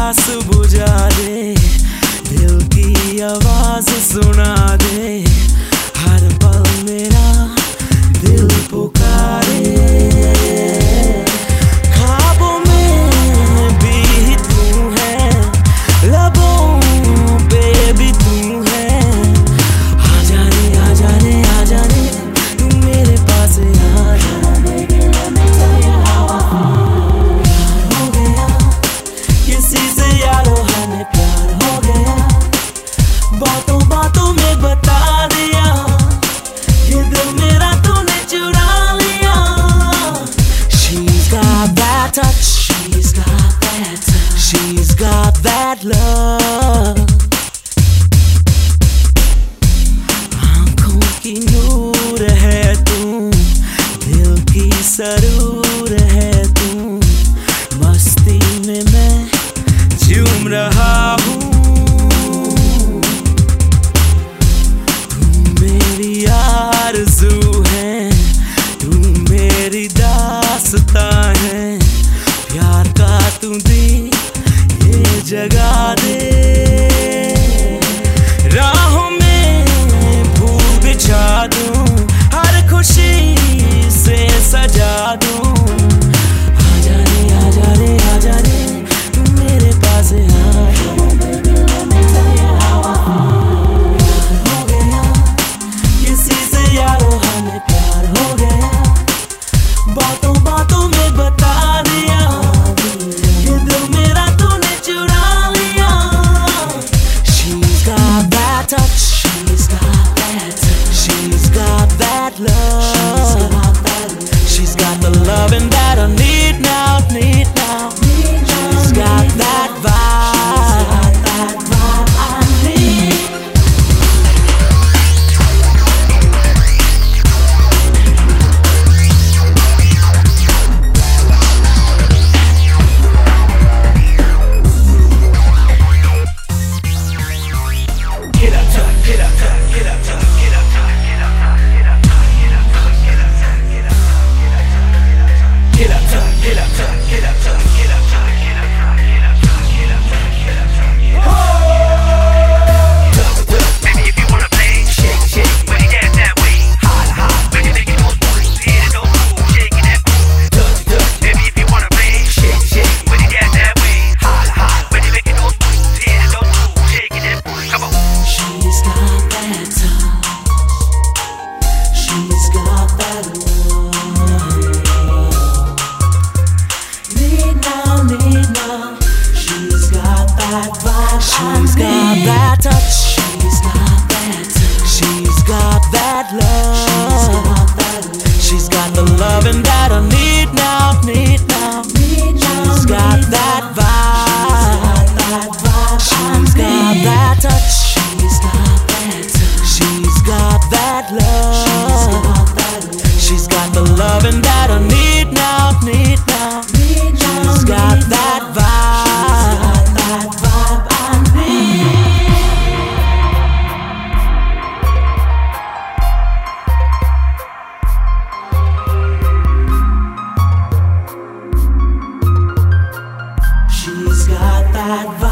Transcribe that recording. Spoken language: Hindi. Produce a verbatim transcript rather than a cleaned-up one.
प्यास बुझा दे, दिल की आवाज सुना दे, हर पल मेरा दिल पुकारे। ख्वाबों में भी तू है, लबों पे भी तू है। आजा रे आजा रे आजा रे, तू मेरे पास आ जा। हो गया किसी से यारो हमें प्यार हो गया, बातों बातों में बता दिया, ये दिल मेरा तूने चुरा लिया। She's got that touch, she's got that touch, she's got that love। आँखों की नूर है तू, दिल की सरूर है तू, मस्ती में मैं झूम रहा हूँ। तू मेरी आरज़ू है, तू मेरी दास्तां है, प्यार का तू दी ये जगा दे। राहों में फूल बिछा दूं, हर खुशी से सजा दूं। आजा रे आजा रे आजा रे, तू मेरे पास आ जा। हो गया किसी से यारो हमें प्यार हो गया, बातों बातों में बता दिया, ये दिल मेरा तूने चुरा लिया। She's got that touch, she's got that touch, she's got that love, she's got the loving that I need now, need now. She's got that vibe, that vibe I need. Get up, tuck, get up, tuck, get up, tuck, get up, tuck, get up, tuck, get up, tuck, get up, tuck, get up, tuck, get up, tuck, get up, tuck, get up, tuck, get up, tuck, get up, tuck, get up, tuck, get up, tuck, get up, tuck, get up, tuck, get up, tuck, tuck, tuck. Baby, if you wanna play, shake, shake, when you dance that way, hot, hot, when you make it those moves, hit those moves, shaking that booty, tuck, tuck. Baby, if you wanna play, shake, shake, when you dance that way, hot, hot, when you make it those moves, hit those moves, shaking that booty. Come on. She's got that touch, she's got that love. Need now, need now. She's got that vibe. She's got that touch, she's got that touch, she's got that love. She's got the loving that I need now, need now. She's got that vibe, she's got that touch, she's got that touch, she's got that love. She's got the loving that I need now, need now. She's got that vibe, that vibe I need. She's got that vibe.